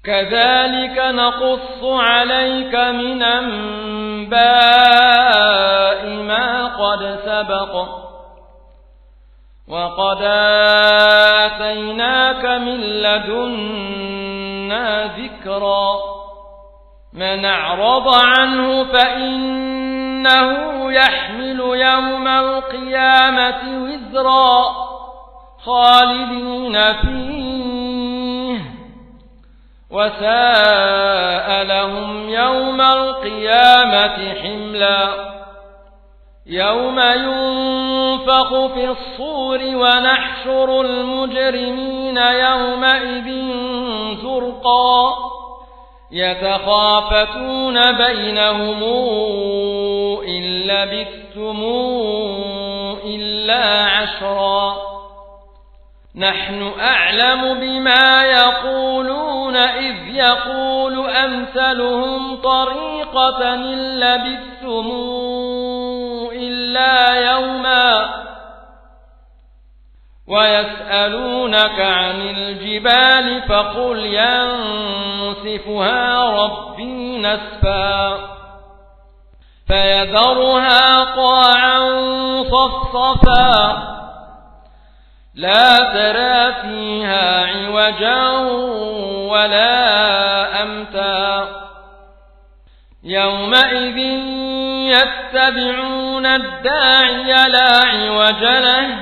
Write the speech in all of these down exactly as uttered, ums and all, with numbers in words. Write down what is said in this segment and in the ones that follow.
كذلك نقص عليك من أنباء ما قد سبق وقد آتيناك من لدنا ذكرا من أعرض عنه فإنه يحمل يوم القيامة وزرا خالدين فيه وساء لهم يوم القيامة حملا يوم ينفخ في الصور ونحشر المجرمين يومئذ زرقا يتخافتون بينهم إن لبثتم إلا عشرا نحن أعلم بما يقولون إذ يقول أمثلهم طريقة إن لبثتم إلا يوما ويسألونك عن الجبال فقل ينسفها ربي نسفا فيذرها قاعا صفصفا لا ترى فيها عوجا ولا أمتا يومئذ يتبعون الداعي لا عوج له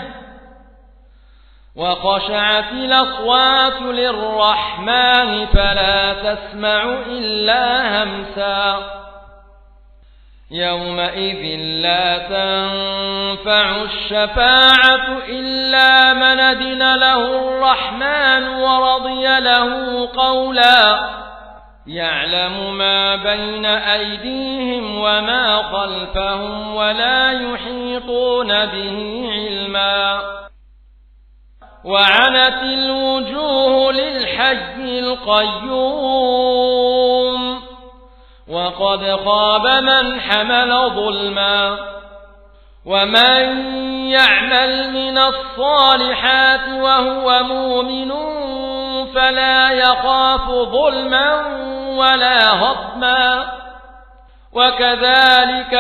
وخشعت الأصوات للرحمن فلا تسمع إلا همسا يومئذ لا تنفع الشفاعة إلا من أذن له الرحمن ورضي له قولا يعلم ما بين أيديهم وما خلفهم ولا يحيطون به علما وعنت الوجوه للحي القيوم وقد خاب من حمل ظلما ومن يعمل من الصالحات وهو مؤمن فلا يخاف ظلما ولا هضما وكذلك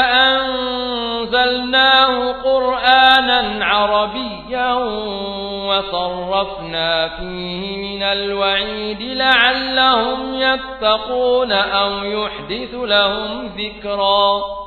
أنزلناه قرآنا عربيا وصرفنا فيه من الوعيد لعلهم يتقون أو يحدث لهم ذكرا